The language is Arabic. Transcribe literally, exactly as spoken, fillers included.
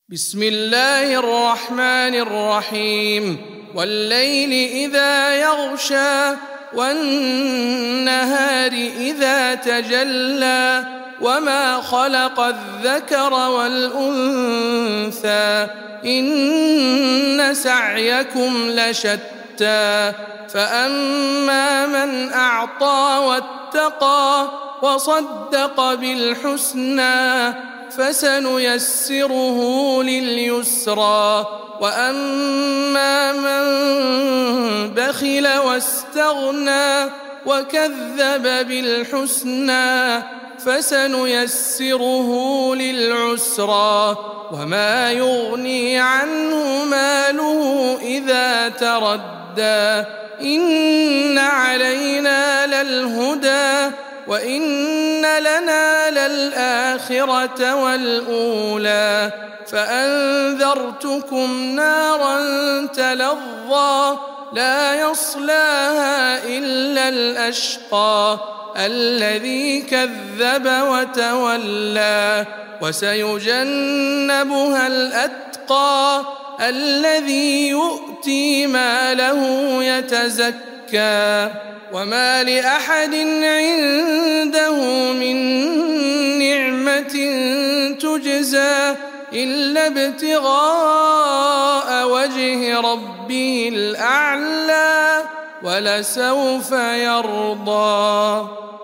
بسم الله الرحمن الرحيم والليل إذا يغشى والنهار إذا تجلى وما خلق الذكر والأنثى إن سعيكم لشتى فأما من أعطى واتقى وصدق بالحسنى فسنيسره لليسرى وأما من بخل واستغنى وكذب بالحسنى فسنيسره للعسرى وما يغني عنه ماله إذا تردى إن علينا للهدى وإن لنا للآخرة والأولى فأنذرتكم نارا تلظى لا يصلاها إلا الأشقى الذي كذب وتولى وسيجنبها الأتقى الذي يؤتي ماله يتزكى وما لأحد عنده من نعمة تجزى إلا ابتغاء وجه ربه الأعلى ولسوف يرضى.